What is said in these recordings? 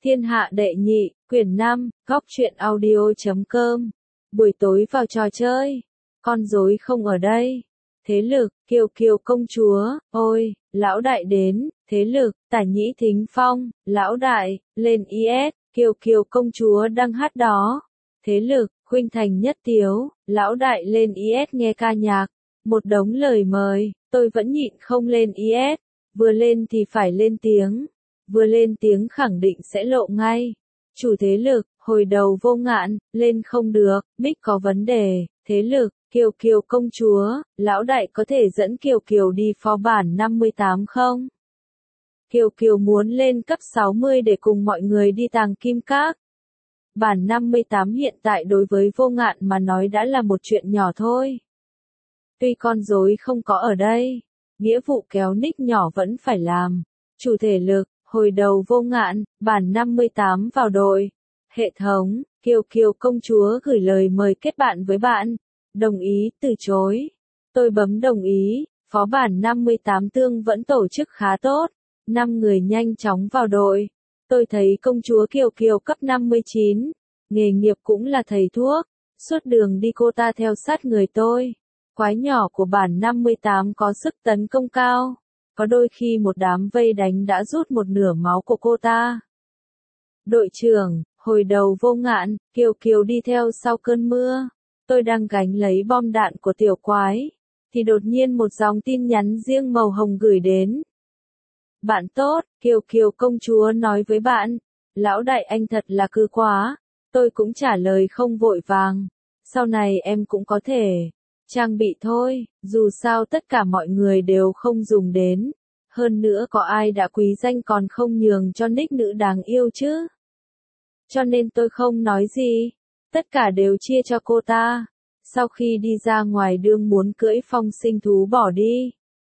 Thiên hạ đệ nhị, quyển 5, góc truyện audio.com. Buổi tối vào trò chơi. Con rối không ở đây. Thế lực, Kiều Kiều công chúa, ôi, lão đại đến, thế lực, Tả Nhĩ Thính Phong, lão đại, lên IS, Kiều Kiều công chúa đang hát đó. Thế lực, Khuynh Thành Nhất Tiếu, lão đại lên IS nghe ca nhạc. Một đống lời mời, tôi vẫn nhịn không lên IS, vừa lên thì phải lên tiếng. Vừa lên tiếng khẳng định sẽ lộ ngay. Chủ thế lực, hồi đầu Vô Ngạn, lên không được, mic có vấn đề, thế lực, Kiều Kiều công chúa, lão đại có thể dẫn Kiều Kiều đi phó bản 58 không? Kiều Kiều muốn lên cấp 60 để cùng mọi người đi Tàng Kim Các. Bản 58 hiện tại đối với Vô Ngạn mà nói đã là một chuyện nhỏ thôi. Tuy con rối không có ở đây, nghĩa vụ kéo nick nhỏ vẫn phải làm. Chủ thể lực, hồi đầu Vô Ngạn, bản 58 vào đội. Hệ thống, Kiều Kiều công chúa gửi lời mời kết bạn với bạn. Đồng ý, từ chối. Tôi bấm đồng ý, phó bản 58 tương vẫn tổ chức khá tốt. 5 người nhanh chóng vào đội. Tôi thấy công chúa Kiều Kiều cấp 59. Nghề nghiệp cũng là thầy thuốc. Suốt đường đi cô ta theo sát người tôi. Quái nhỏ của bản 58 có sức tấn công cao. Có đôi khi một đám vây đánh đã rút một nửa máu của cô ta. Đội trưởng, hồi đầu Vô Ngạn, Kiều Kiều đi theo sau cơn mưa. Tôi đang gánh lấy bom đạn của tiểu quái. Thì đột nhiên một dòng tin nhắn riêng màu hồng gửi đến. Bạn tốt, Kiều Kiều công chúa nói với bạn. Lão đại anh thật là cư quá. Tôi cũng trả lời không vội vàng. Sau này em cũng có thể trang bị thôi, dù sao tất cả mọi người đều không dùng đến. Hơn nữa có ai đã quý danh còn không nhường cho nick nữ đáng yêu chứ. Cho nên tôi không nói gì. Tất cả đều chia cho cô ta. Sau khi đi ra ngoài đường muốn cưỡi phong sinh thú bỏ đi.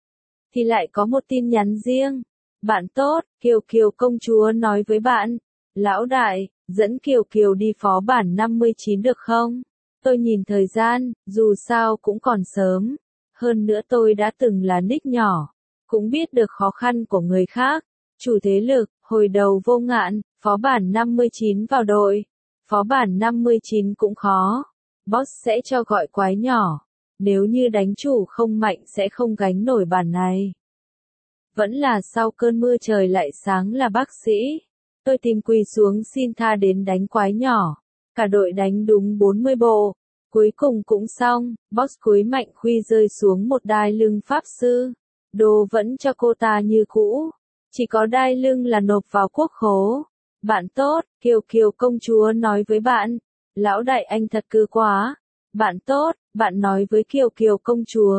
Thì lại có một tin nhắn riêng. Bạn tốt, Kiều Kiều công chúa nói với bạn. Lão đại, dẫn Kiều Kiều đi phó bản 59 được không? Tôi nhìn thời gian, dù sao cũng còn sớm. Hơn nữa tôi đã từng là nick nhỏ. Cũng biết được khó khăn của người khác. Chủ thế lực, hồi đầu Vô Ngạn, phó bản 59 vào đội. Phó bản 59 cũng khó. Boss sẽ cho gọi quái nhỏ. Nếu như đánh chủ không mạnh sẽ không gánh nổi bản này. Vẫn là sau cơn mưa trời lại sáng là bác sĩ. Tôi tìm quỳ xuống xin tha đến đánh quái nhỏ. Cả đội đánh đúng 40 bộ. Cuối cùng cũng xong, boss cuối mạnh khuy rơi xuống một đai lưng pháp sư. Đồ vẫn cho cô ta như cũ. Chỉ có đai lưng là nộp vào quốc khố. Bạn tốt, Kiều Kiều công chúa nói với bạn. Lão đại anh thật cư quá. Bạn tốt, bạn nói với Kiều Kiều công chúa.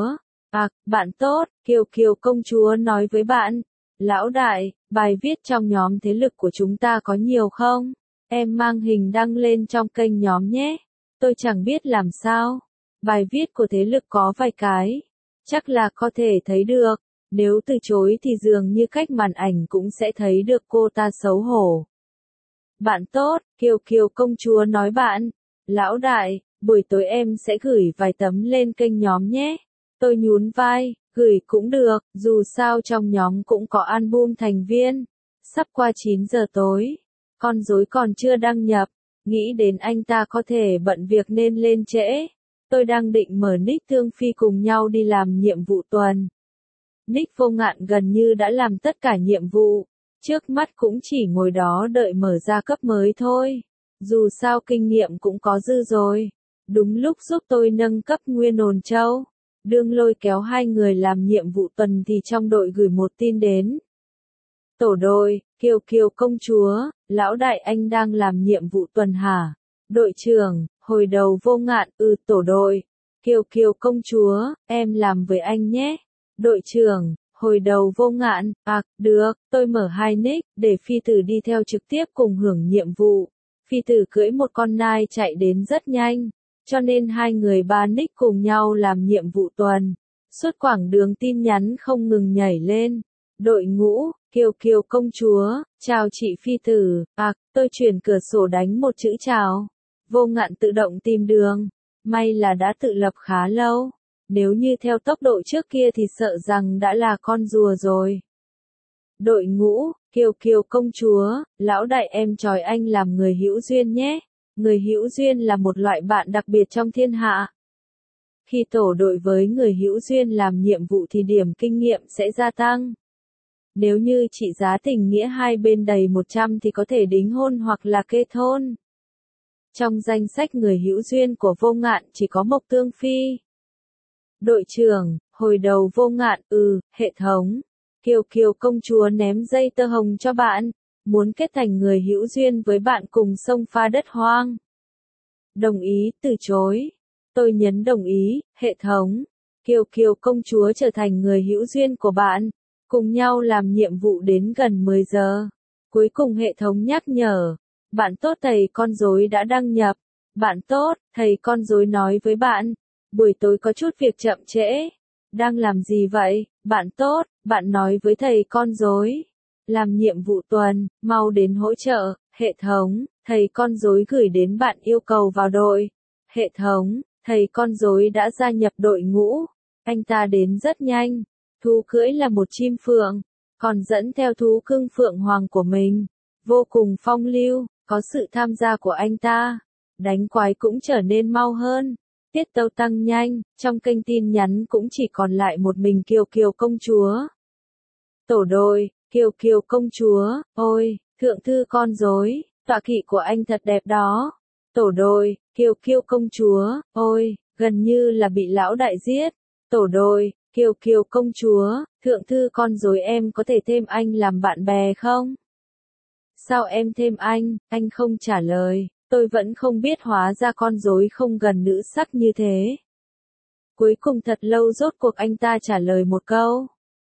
Bạn tốt, Kiều Kiều công chúa nói với bạn. Lão đại, bài viết trong nhóm thế lực của chúng ta có nhiều không? Em mang hình đăng lên trong kênh nhóm nhé. Tôi chẳng biết làm sao. Bài viết của thế lực có vài cái. Chắc là có thể thấy được. Nếu từ chối thì dường như cách màn ảnh cũng sẽ thấy được cô ta xấu hổ. Bạn tốt, Kiều Kiều công chúa nói bạn. Lão đại, buổi tối em sẽ gửi vài tấm lên kênh nhóm nhé. Tôi nhún vai, gửi cũng được, dù sao trong nhóm cũng có album thành viên. Sắp qua 9 giờ tối. Con rối còn chưa đăng nhập. Nghĩ đến anh ta có thể bận việc nên lên trễ. Tôi đang định mở nick Thương Phi cùng nhau đi làm nhiệm vụ tuần. Nick Vô Ngạn gần như đã làm tất cả nhiệm vụ. Trước mắt cũng chỉ ngồi đó đợi mở ra cấp mới thôi. Dù sao kinh nghiệm cũng có dư rồi. Đúng lúc giúp tôi nâng cấp Nguyên Hồn Châu. Đương lôi kéo hai người làm nhiệm vụ tuần thì trong đội gửi một tin đến. Tổ đội, Kiều Kiều công chúa, lão đại anh đang làm nhiệm vụ tuần hả? Đội trưởng, hồi đầu Vô Ngạn, tổ đội. Kiều Kiều công chúa, em làm với anh nhé. Đội trưởng, hồi đầu Vô Ngạn, được, tôi mở hai nick, để phi tử đi theo trực tiếp cùng hưởng nhiệm vụ. Phi tử cưỡi một con nai chạy đến rất nhanh, cho nên hai người ba nick cùng nhau làm nhiệm vụ tuần. Suốt quãng đường tin nhắn không ngừng nhảy lên. Đội ngũ, Kiều Kiều công chúa, chào chị phi tử, tôi chuyển cửa sổ đánh một chữ chào. Vô Ngạn tự động tìm đường. May là đã tự lập khá lâu. Nếu như theo tốc độ trước kia thì sợ rằng đã là con rùa rồi. Đội ngũ, Kiều Kiều công chúa, lão đại em chọi anh làm người hữu duyên nhé. Người hữu duyên là một loại bạn đặc biệt trong thiên hạ. Khi tổ đội với người hữu duyên làm nhiệm vụ thì điểm kinh nghiệm sẽ gia tăng. Nếu như trị giá tình nghĩa hai bên đầy 100 thì có thể đính hôn hoặc là kết hôn. Trong danh sách người hữu duyên của Vô Ngạn chỉ có Mộc Tương Phi. Đội trưởng, hồi đầu Vô Ngạn, hệ thống. Kiều Kiều công chúa ném dây tơ hồng cho bạn, muốn kết thành người hữu duyên với bạn cùng xông pha đất hoang. Đồng ý, từ chối. Tôi nhấn đồng ý, hệ thống. Kiều Kiều công chúa trở thành người hữu duyên của bạn, cùng nhau làm nhiệm vụ đến gần 10 giờ. Cuối cùng hệ thống nhắc nhở, bạn tốt thầy con rối đã đăng nhập. Bạn tốt, thầy con rối nói với bạn, buổi tối có chút việc chậm trễ. Đang làm gì vậy, bạn tốt, bạn nói với thầy con rối. Làm nhiệm vụ tuần, mau đến hỗ trợ, hệ thống, thầy con rối gửi đến bạn yêu cầu vào đội. Hệ thống, thầy con rối đã gia nhập đội ngũ. Anh ta đến rất nhanh. Thú cưỡi là một chim phượng, còn dẫn theo thú cưng phượng hoàng của mình. Vô cùng phong lưu, có sự tham gia của anh ta. Đánh quái cũng trở nên mau hơn. Tiết tấu tăng nhanh, trong kênh tin nhắn cũng chỉ còn lại một mình Kiều Kiều công chúa. Tổ đội, Kiều Kiều công chúa, ôi, thượng thư con rối, tọa kỵ của anh thật đẹp đó. Tổ đội, Kiều Kiều công chúa, ôi, gần như là bị lão đại giết. Tổ đội, Kiều Kiều công chúa, thượng thư con rối em có thể thêm anh làm bạn bè không? Sao em thêm anh không trả lời. Tôi vẫn không biết hóa ra con rối không gần nữ sắc như thế. Cuối cùng thật lâu rốt cuộc anh ta trả lời một câu.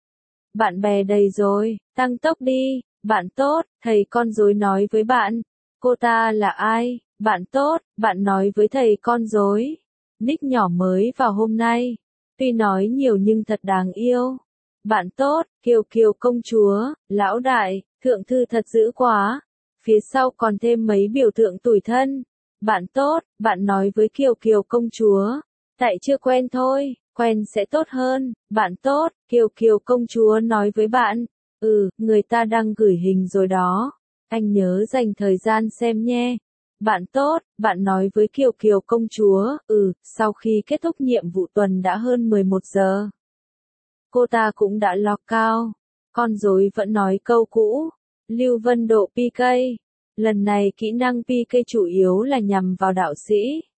Bạn bè đầy rồi, tăng tốc đi, bạn tốt, thầy con rối nói với bạn. Cô ta là ai? Bạn tốt, bạn nói với thầy con rối. Nick nhỏ mới vào hôm nay. Tuy nói nhiều nhưng thật đáng yêu. Bạn tốt, Kiều Kiều công chúa, lão đại, thượng thư thật dữ quá. Phía sau còn thêm mấy biểu tượng tủi thân. Bạn tốt, bạn nói với Kiều Kiều công chúa. Tại chưa quen thôi, quen sẽ tốt hơn. Bạn tốt, Kiều Kiều công chúa nói với bạn. Người ta đang gửi hình rồi đó. Anh nhớ dành thời gian xem nhé. Bạn tốt, bạn nói với Kiều Kiều công chúa. Sau khi kết thúc nhiệm vụ tuần đã hơn 11 giờ. Cô ta cũng đã log cao. Con rối vẫn nói câu cũ. Lưu Vân Độ PK. Lần này kỹ năng PK chủ yếu là nhằm vào đạo sĩ.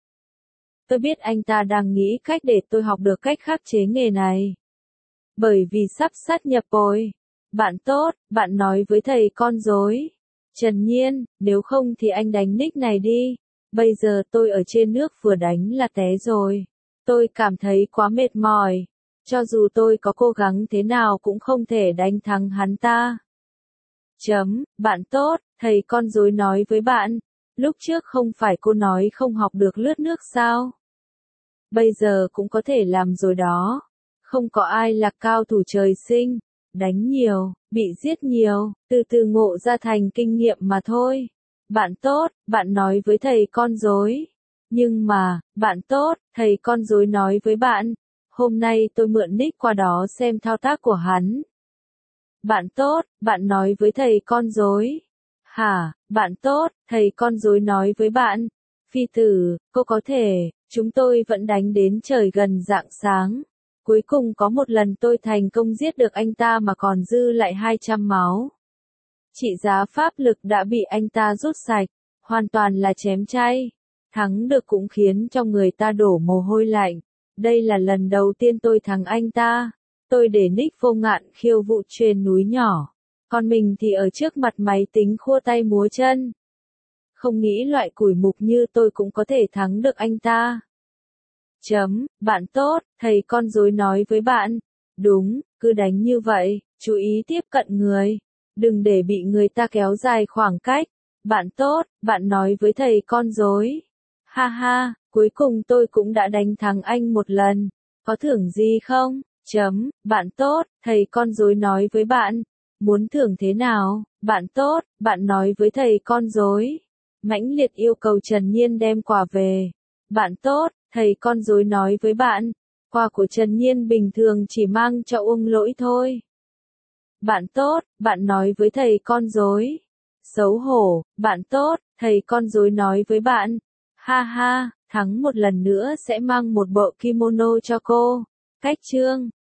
Tôi biết anh ta đang nghĩ cách để tôi học được cách khắc chế nghề này. Bởi vì sắp sát nhập rồi. Bạn tốt, bạn nói với thầy con rối. Trần Nhiên, nếu không thì anh đánh nick này đi. Bây giờ tôi ở trên nước vừa đánh là té rồi. Tôi cảm thấy quá mệt mỏi. Cho dù tôi có cố gắng thế nào cũng không thể đánh thắng hắn ta. Bạn tốt, thầy con rối nói với bạn. Lúc trước không phải cô nói không học được lướt nước sao? Bây giờ cũng có thể làm rồi đó. Không có ai là cao thủ trời sinh. Đánh nhiều, bị giết nhiều, từ từ ngộ ra thành kinh nghiệm mà thôi. Bạn tốt, bạn nói với thầy con rối. Nhưng mà, bạn tốt, thầy con rối nói với bạn. Hôm nay tôi mượn nick qua đó xem thao tác của hắn. Bạn tốt, bạn nói với thầy con rối. Hả, bạn tốt, thầy con rối nói với bạn. Phi tử, cô có thể, chúng tôi vẫn đánh đến trời gần rạng sáng. Cuối cùng có một lần tôi thành công giết được anh ta mà còn dư lại 200 máu. Trị giá pháp lực đã bị anh ta rút sạch, hoàn toàn là chém chay. Thắng được cũng khiến cho người ta đổ mồ hôi lạnh. Đây là lần đầu tiên tôi thắng anh ta. Tôi để nick Vô Ngạn khiêu vũ trên núi nhỏ. Còn mình thì ở trước mặt máy tính khua tay múa chân. Không nghĩ loại củi mục như tôi cũng có thể thắng được anh ta. Bạn tốt, thầy con rối nói với bạn. Đúng, cứ đánh như vậy, chú ý tiếp cận người. Đừng để bị người ta kéo dài khoảng cách. Bạn tốt, bạn nói với thầy con rối. Ha ha, cuối cùng tôi cũng đã đánh thắng anh một lần. Có thưởng gì không? Bạn tốt, thầy con rối nói với bạn. Muốn thưởng thế nào? Bạn tốt, bạn nói với thầy con rối. Mãnh liệt yêu cầu Trần Nhiên đem quà về. Bạn tốt, thầy con rối nói với bạn. Quà của Trần Nhiên bình thường chỉ mang cho Uông Lỗi thôi. Bạn tốt, bạn nói với thầy con rối. Xấu hổ, bạn tốt, thầy con rối nói với bạn. Ha ha, thắng một lần nữa sẽ mang một bộ kimono cho cô. Cách chương